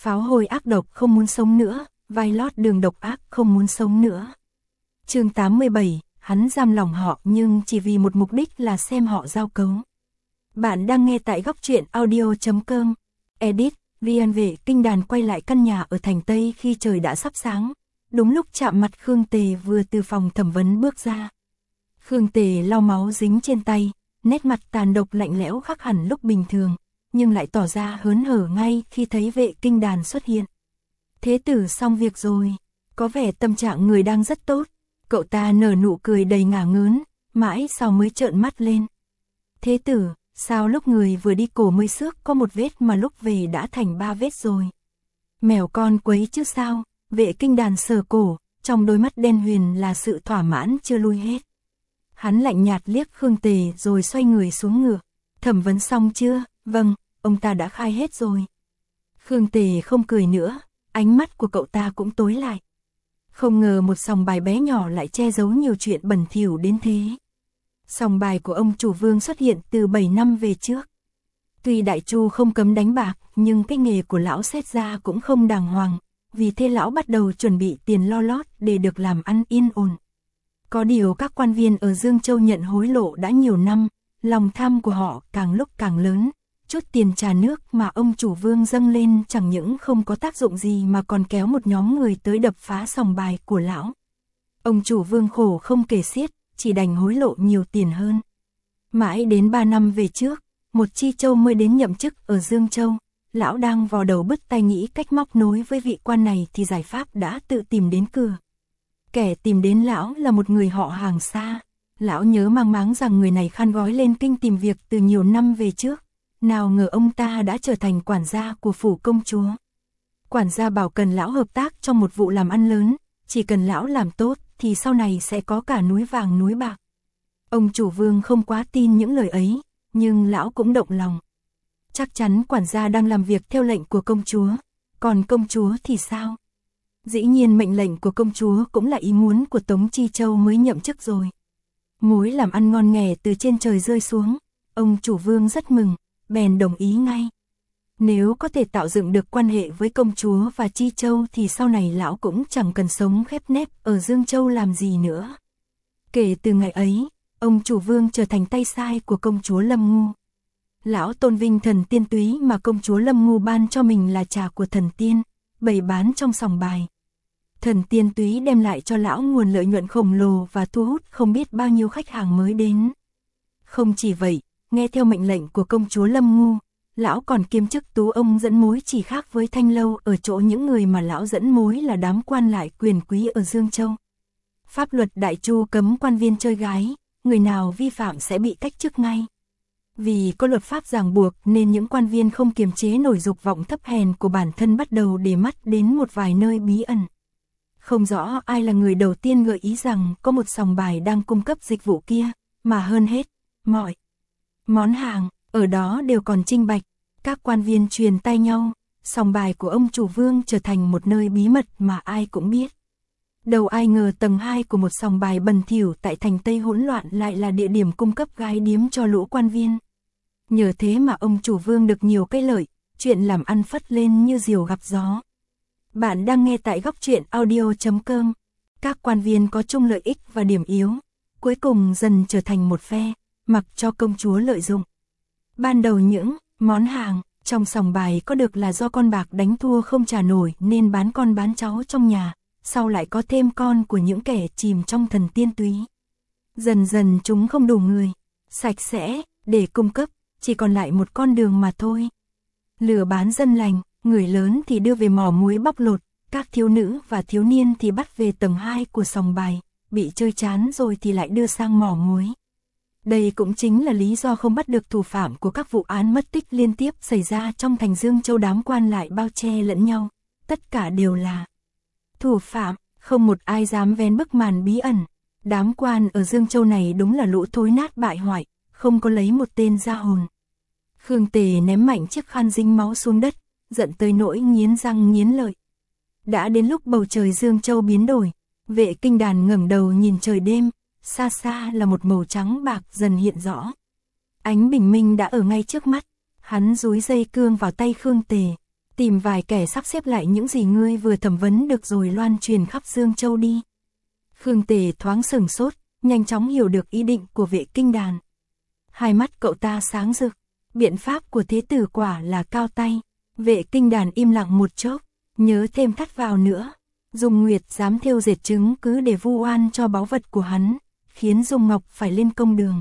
Pháo hôi ác độc không muốn sống nữa, vai lót đường độc ác không muốn sống nữa. Chương 87, hắn giam lòng họ nhưng chỉ vì một mục đích là xem họ giao cấu. Bạn đang nghe tại góc truyện audio.com. Edit, Rian Vệ Kinh Đàn quay lại căn nhà ở thành Tây khi trời đã sắp sáng. Đúng lúc chạm mặt Khương Tề vừa từ phòng thẩm vấn bước ra. Khương Tề lau máu dính trên tay, nét mặt tàn độc lạnh lẽo khác hẳn lúc bình thường, nhưng lại tỏ ra hớn hở ngay khi thấy Vệ Kinh Đàn xuất hiện. Thế tử xong việc rồi, có vẻ tâm trạng người đang rất tốt. Cậu ta nở nụ cười đầy ngả ngớn, mãi sau mới trợn mắt lên. Thế tử, sao lúc người vừa đi cổ mới xước có một vết mà lúc về đã thành 3 vết rồi? Mèo con quấy chứ sao? Vệ Kinh Đàn sờ cổ, trong đôi mắt đen huyền là sự thỏa mãn chưa lui hết. Hắn lạnh nhạt liếc Khương Tề rồi xoay người xuống ngựa. Thẩm vấn xong chưa? Vâng, ông ta đã khai hết rồi. Khương Tề không cười nữa, ánh mắt của cậu ta cũng tối lại. Không ngờ một sòng bài bé nhỏ lại che giấu nhiều chuyện bẩn thỉu đến thế. Sòng bài của ông chủ Vương xuất hiện từ 7 năm về trước. Tuy Đại Chu không cấm đánh bạc, nhưng cái nghề của lão xét ra cũng không đàng hoàng. Vì thế lão bắt đầu chuẩn bị tiền lo lót để được làm ăn yên ổn. Có điều các quan viên ở Dương Châu nhận hối lộ đã nhiều năm, lòng tham của họ càng lúc càng lớn. Chút tiền trà nước mà ông chủ Vương dâng lên chẳng những không có tác dụng gì mà còn kéo một nhóm người tới đập phá sòng bài của lão. Ông chủ Vương khổ không kể xiết, chỉ đành hối lộ nhiều tiền hơn. Mãi đến 3 năm về trước, một Chi Châu mới đến nhậm chức ở Dương Châu. Lão đang vò đầu bứt tai nghĩ cách móc nối với vị quan này thì giải pháp đã tự tìm đến cửa. Kẻ tìm đến lão là một người họ hàng xa. Lão nhớ mang máng rằng người này khăn gói lên kinh tìm việc từ nhiều năm về trước. Nào ngờ ông ta đã trở thành quản gia của phủ công chúa. Quản gia bảo cần lão hợp tác trong một vụ làm ăn lớn, chỉ cần lão làm tốt thì sau này sẽ có cả núi vàng núi bạc. Ông chủ Vương không quá tin những lời ấy, nhưng lão cũng động lòng. Chắc chắn quản gia đang làm việc theo lệnh của công chúa, còn công chúa thì sao? Dĩ nhiên mệnh lệnh của công chúa cũng là ý muốn của Tống Chi Châu mới nhậm chức rồi. Mối làm ăn ngon nghẻ từ trên trời rơi xuống, ông chủ Vương rất mừng, bèn đồng ý ngay. Nếu có thể tạo dựng được quan hệ với công chúa và Chi Châu thì sau này lão cũng chẳng cần sống khép nép ở Dương Châu làm gì nữa. Kể từ ngày ấy, ông chủ Vương trở thành tay sai của công chúa Lâm Ngu. Lão tôn vinh thần tiên túy mà công chúa Lâm Ngu ban cho mình là trà của thần tiên, bày bán trong sòng bài. Thần tiên túy đem lại cho lão nguồn lợi nhuận khổng lồ và thu hút không biết bao nhiêu khách hàng mới đến. Không chỉ vậy, nghe theo mệnh lệnh của công chúa Lâm Ngu, lão còn kiêm chức tú ông dẫn mối, chỉ khác với Thanh Lâu ở chỗ những người mà lão dẫn mối là đám quan lại quyền quý ở Dương Châu. Pháp luật Đại Chu cấm quan viên chơi gái, người nào vi phạm sẽ bị cách chức ngay. Vì có luật pháp ràng buộc nên những quan viên không kiềm chế nổi dục vọng thấp hèn của bản thân bắt đầu để mắt đến một vài nơi bí ẩn. Không rõ ai là người đầu tiên gợi ý rằng có một sòng bài đang cung cấp dịch vụ kia, mà hơn hết, mọi món hàng ở đó đều còn trinh bạch. Các quan viên truyền tai nhau, sòng bài của ông chủ Vương trở thành một nơi bí mật mà ai cũng biết. Đâu ai ngờ tầng 2 của một sòng bài bẩn thỉu tại thành Tây hỗn loạn lại là địa điểm cung cấp gái điếm cho lũ quan viên. Nhờ thế mà ông chủ Vương được nhiều cái lợi, chuyện làm ăn phất lên như diều gặp gió. Bạn đang nghe tại góc truyện audio.com. Các quan viên có chung lợi ích và điểm yếu, cuối cùng dần trở thành một phe, mặc cho công chúa lợi dụng. Ban đầu những món hàng trong sòng bài có được là do con bạc đánh thua không trả nổi nên bán con bán cháu trong nhà, sau lại có thêm con của những kẻ chìm trong thần tiên túy. Dần dần chúng không đủ người, sạch sẽ, để cung cấp, chỉ còn lại một con đường mà thôi. Lừa bán dân lành, người lớn thì đưa về mỏ muối bóc lột, các thiếu nữ và thiếu niên thì bắt về tầng 2 của sòng bài, bị chơi chán rồi thì lại đưa sang mỏ muối. Đây cũng chính là lý do không bắt được thủ phạm của các vụ án mất tích liên tiếp xảy ra trong thành Dương Châu. Đám quan lại bao che lẫn nhau, tất cả đều là thủ phạm, không một ai dám vén bức màn bí ẩn. Đám quan ở Dương Châu này đúng là lũ thối nát bại hoại, không có lấy một tên ra hồn. Khương Tề ném mạnh chiếc khăn dính máu xuống đất, giận tới nỗi nghiến răng nghiến lợi. Đã đến lúc bầu trời Dương Châu biến đổi, Vệ Kinh Đàn ngẩng đầu nhìn trời đêm, xa xa là một màu trắng bạc dần hiện rõ. Ánh bình minh đã ở ngay trước mắt, hắn dúi dây cương vào tay Khương Tề. Tìm vài kẻ sắp xếp lại những gì ngươi vừa thẩm vấn được rồi loan truyền khắp Dương Châu đi. Khương Tề thoáng sửng sốt, nhanh chóng hiểu được ý định của Vệ Kinh Đàn. Hai mắt cậu ta sáng rực, biện pháp của thế tử quả là cao tay. Vệ Kinh Đàn im lặng một chốc, nhớ thêm thắt vào nữa. Dung Nguyệt dám thêu dệt chứng cứ để vu oan cho báu vật của hắn, khiến Dung Ngọc phải lên công đường.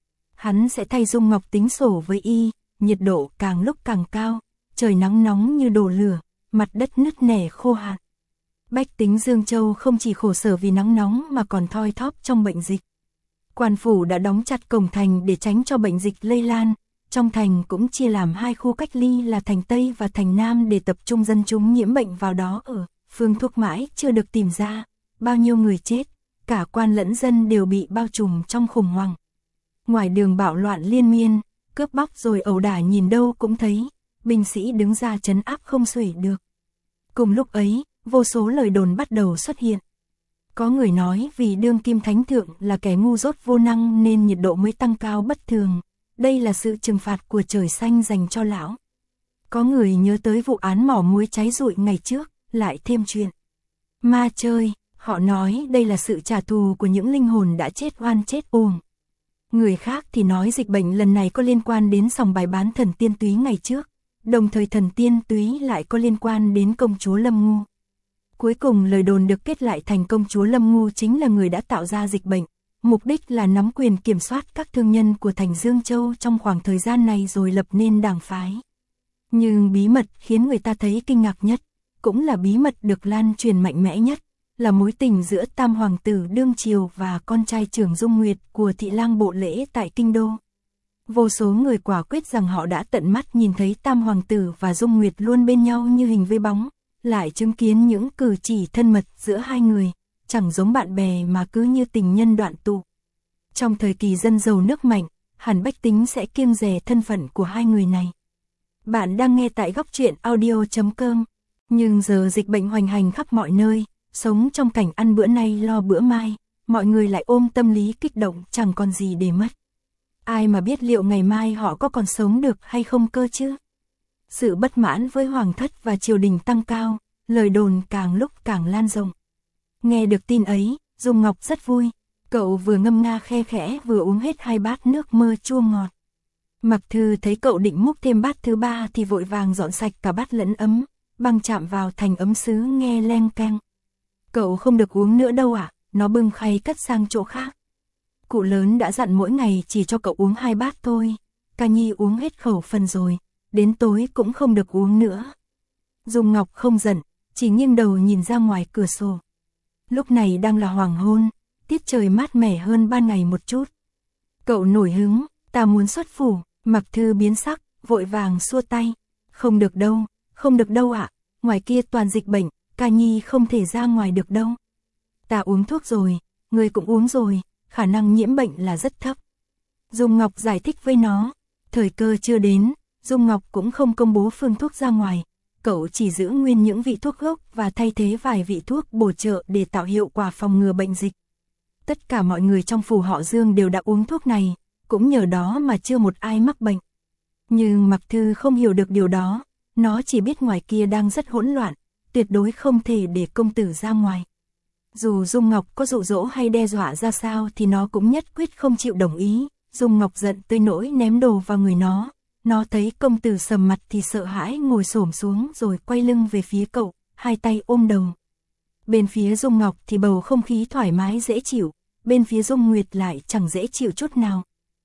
Hắn sẽ thay Dung Ngọc tính sổ với y, nhiệt độ càng lúc càng cao, trời nắng nóng như đổ lửa, mặt đất nứt nẻ khô hạn. Bách tính Dương Châu không chỉ khổ sở vì nắng nóng mà còn thoi thóp trong bệnh dịch. Quan phủ đã đóng chặt cổng thành để tránh cho bệnh dịch lây lan, trong thành cũng chia làm hai khu cách ly là thành Tây và thành Nam để tập trung dân chúng nhiễm bệnh vào đó ở. Phương thuốc mãi chưa được tìm ra, bao nhiêu người chết, cả quan lẫn dân đều bị bao trùm trong khủng hoảng. Ngoài đường bạo loạn liên miên, cướp bóc rồi ẩu đả nhìn đâu cũng thấy, binh sĩ đứng ra trấn áp không xuể được. Cùng lúc ấy, vô số lời đồn bắt đầu xuất hiện. Có người nói vì đương kim thánh thượng là kẻ ngu dốt vô năng nên nhiệt độ mới tăng cao bất thường, đây là sự trừng phạt của trời xanh dành cho lão. Có người nhớ tới vụ án mỏ muối cháy rụi ngày trước, lại thêm chuyện ma chơi, họ nói đây là sự trả thù của những linh hồn đã chết oan chết uổng. Người khác thì nói dịch bệnh lần này có liên quan đến sòng bài bán thần tiên túy ngày trước, đồng thời thần tiên túy lại có liên quan đến công chúa Lâm Ngu. Cuối cùng lời đồn được kết lại thành công chúa Lâm Ngu chính là người đã tạo ra dịch bệnh, mục đích là nắm quyền kiểm soát các thương nhân của thành Dương Châu trong khoảng thời gian này rồi lập nên đảng phái. Nhưng bí mật khiến người ta thấy kinh ngạc nhất, cũng là bí mật được lan truyền mạnh mẽ nhất, là mối tình giữa tam hoàng tử đương triều và con trai trưởng Dung Nguyệt của thị lang bộ lễ tại Kinh Đô. Vô số người quả quyết rằng họ đã tận mắt nhìn thấy tam hoàng tử và Dung Nguyệt luôn bên nhau như hình với bóng, lại chứng kiến những cử chỉ thân mật giữa hai người, chẳng giống bạn bè mà cứ như tình nhân đoạn tụ. Trong thời kỳ dân giàu nước mạnh, hẳn bách tính sẽ kiêng dè thân phận của hai người này. Bạn đang nghe tại Góc Truyện Audio.com. Nhưng giờ dịch bệnh hoành hành khắp mọi nơi, sống trong cảnh ăn bữa nay lo bữa mai, mọi người lại ôm tâm lý kích động chẳng còn gì để mất. Ai mà biết liệu ngày mai họ có còn sống được hay không cơ chứ? Sự bất mãn với hoàng thất và triều đình tăng cao, lời đồn càng lúc càng lan rộng. Nghe được tin ấy, Dung Ngọc rất vui, cậu vừa ngâm nga khe khẽ vừa uống hết 2 bát nước mơ chua ngọt. Mặc Thư thấy cậu định múc thêm bát thứ 3 thì vội vàng dọn sạch cả bát lẫn ấm, băng chạm vào thành ấm sứ nghe leng keng. Cậu không được uống nữa đâu ạ, nó bưng khay cất sang chỗ khác. Cụ lớn đã dặn mỗi ngày chỉ cho cậu uống 2 bát thôi, Ca Nhi uống hết khẩu phần rồi, đến tối cũng không được uống nữa. Dung Ngọc không giận, chỉ nghiêng đầu nhìn ra ngoài cửa sổ. Lúc này đang là hoàng hôn, tiết trời mát mẻ hơn ban ngày một chút. Cậu nổi hứng, ta muốn xuất phủ, Mặc Thư biến sắc, vội vàng xua tay. Không được đâu ạ, ngoài kia toàn dịch bệnh, Ca Nhi không thể ra ngoài được đâu. Ta uống thuốc rồi, người cũng uống rồi, khả năng nhiễm bệnh là rất thấp. Dung Ngọc giải thích với nó, thời cơ chưa đến, Dung Ngọc cũng không công bố phương thuốc ra ngoài, cậu chỉ giữ nguyên những vị thuốc gốc và thay thế vài vị thuốc bổ trợ để tạo hiệu quả phòng ngừa bệnh dịch. Tất cả mọi người trong phủ họ Dương đều đã uống thuốc này, cũng nhờ đó mà chưa một ai mắc bệnh. Nhưng Mặc Thư không hiểu được điều đó, nó chỉ biết ngoài kia đang rất hỗn loạn, tuyệt đối không thể để công tử ra ngoài. Dù Dung Ngọc có dụ dỗ hay đe dọa ra sao thì nó cũng nhất quyết không chịu đồng ý. Dung Ngọc giận tới nỗi ném đồ vào người nó thấy công tử sầm mặt thì sợ hãi ngồi xổm xuống rồi quay lưng về phía cậu, hai tay ôm đầu. Bên phía Dung Ngọc thì bầu không khí thoải mái dễ chịu, bên phía Dung Nguyệt lại chẳng dễ chịu chút nào.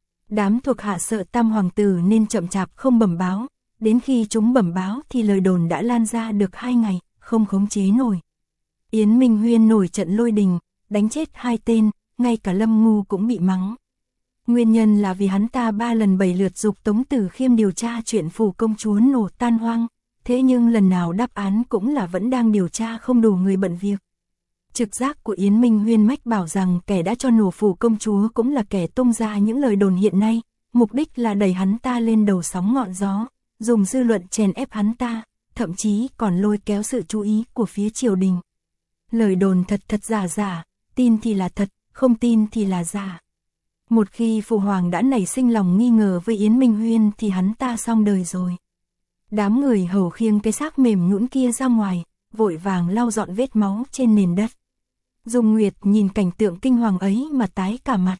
Đám thuộc hạ sợ tam hoàng tử nên chậm chạp không bẩm báo, đến khi chúng bẩm báo thì lời đồn đã lan ra được 2 ngày, không khống chế nổi. Yến Minh Huyên nổi trận lôi đình, đánh chết 2 tên, ngay cả Lâm Ngu cũng bị mắng. Nguyên nhân là vì hắn ta 3 lần 7 lượt giục Tống Tử Khiêm điều tra chuyện phủ công chúa nổ tan hoang, thế nhưng lần nào đáp án cũng là vẫn đang điều tra không đủ người bận việc. Trực giác của Yến Minh Huyên mách bảo rằng kẻ đã cho nổ phủ công chúa cũng là kẻ tung ra những lời đồn hiện nay, mục đích là đẩy hắn ta lên đầu sóng ngọn gió, dùng dư luận chèn ép hắn ta, thậm chí còn lôi kéo sự chú ý của phía triều đình. Lời đồn thật giả, tin thì là thật, không tin thì là giả. Một khi phụ hoàng đã nảy sinh lòng nghi ngờ với Yến Minh Huyên thì hắn ta xong đời rồi. Đám người hầu khiêng cái xác mềm nhũn kia ra ngoài, vội vàng lau dọn vết máu trên nền đất. Dung Nguyệt nhìn cảnh tượng kinh hoàng ấy mà tái cả mặt.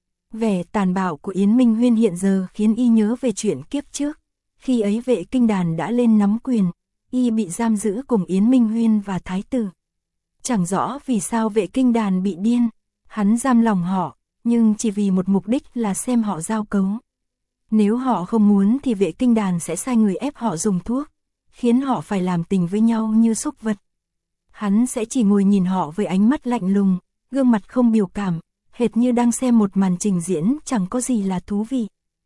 Vẻ tàn bạo của Yến Minh Huyên hiện giờ khiến y nhớ về chuyện kiếp trước. Khi ấy Vệ Kinh Đàn đã lên nắm quyền, y bị giam giữ cùng Yến Minh Huyên và Thái tử. Chẳng rõ vì sao Vệ Kinh Đàn bị điên, hắn giam lòng họ, nhưng chỉ vì một mục đích là xem họ giao cấu. Nếu họ không muốn thì Vệ Kinh Đàn sẽ sai người ép họ dùng thuốc, khiến họ phải làm tình với nhau như súc vật. Hắn sẽ chỉ ngồi nhìn họ với ánh mắt lạnh lùng, gương mặt không biểu cảm, hệt như đang xem một màn trình diễn chẳng có gì là thú vị.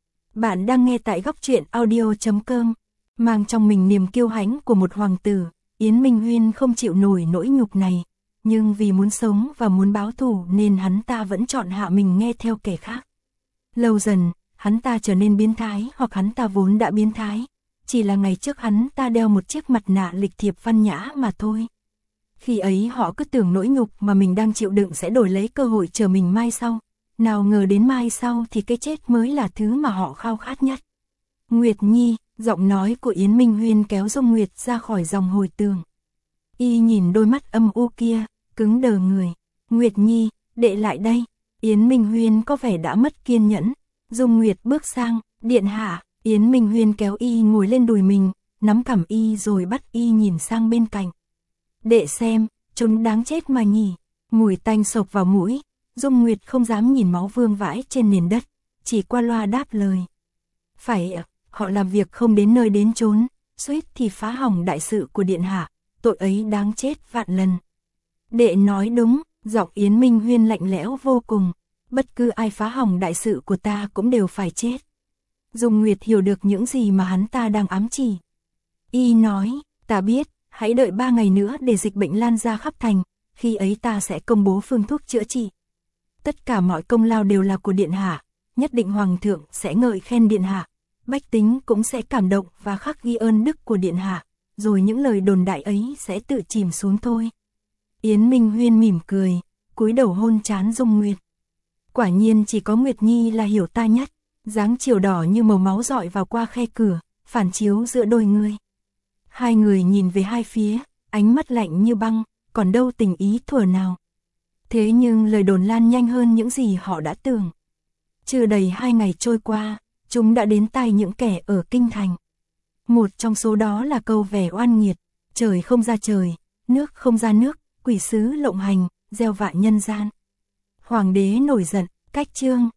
Bạn đang nghe tại Góc Truyện Audio.com, mang trong mình niềm kiêu hãnh của một hoàng tử. Yến Minh Huyên không chịu nổi nỗi nhục này, nhưng vì muốn sống và muốn báo thù nên hắn ta vẫn chọn hạ mình nghe theo kẻ khác. Lâu dần, hắn ta trở nên biến thái, hoặc hắn ta vốn đã biến thái, chỉ là ngày trước hắn ta đeo một chiếc mặt nạ lịch thiệp văn nhã mà thôi. Khi ấy họ cứ tưởng nỗi nhục mà mình đang chịu đựng sẽ đổi lấy cơ hội chờ mình mai sau, nào ngờ đến mai sau thì cái chết mới là thứ mà họ khao khát nhất. Nguyệt Nhi, giọng nói của Yến Minh Huyên kéo Dung Nguyệt ra khỏi dòng hồi tường. Y nhìn đôi mắt âm u kia, cứng đờ người. Nguyệt Nhi, đệ lại đây. Yến Minh Huyên có vẻ đã mất kiên nhẫn. Dung Nguyệt bước sang, điện hạ. Yến Minh Huyên kéo y ngồi lên đùi mình, nắm cằm y rồi bắt y nhìn sang bên cạnh. Đệ xem, chúng đáng chết mà nhỉ. Mùi tanh sộc vào mũi. Dung Nguyệt không dám nhìn máu vương vãi trên nền đất, chỉ qua loa đáp lời. Phải ạ. Họ làm việc không đến nơi đến chốn, suýt thì phá hỏng đại sự của điện hạ, tội ấy đáng chết vạn lần. Đệ nói đúng, giọng Yến Minh Huyên lạnh lẽo vô cùng, bất cứ ai phá hỏng đại sự của ta cũng đều phải chết. Dung Nguyệt hiểu được những gì mà hắn ta đang ám chỉ. Y nói, ta biết, hãy đợi 3 ngày nữa để dịch bệnh lan ra khắp thành, khi ấy ta sẽ công bố phương thuốc chữa trị. Tất cả mọi công lao đều là của điện hạ, nhất định hoàng thượng sẽ ngợi khen điện hạ. Bách tính cũng sẽ cảm động và khắc ghi ơn đức của điện hạ, rồi những lời đồn đại ấy sẽ tự chìm xuống thôi. Yến Minh Huyên mỉm cười, cúi đầu hôn trán Dung Nguyệt. Quả nhiên chỉ có Nguyệt Nhi là hiểu ta nhất, dáng chiều đỏ như màu máu dọi vào qua khe cửa, phản chiếu giữa đôi người. Hai người nhìn về hai phía, ánh mắt lạnh như băng, còn đâu tình ý thuở nào. Thế nhưng lời đồn lan nhanh hơn những gì họ đã tưởng. Chưa đầy 2 ngày trôi qua, chúng đã đến tai những kẻ ở kinh thành. Một trong số đó là câu vẻ oan nghiệt, trời không ra trời, nước không ra nước, quỷ sứ lộng hành, gieo vạ nhân gian. Hoàng đế nổi giận, cách chương.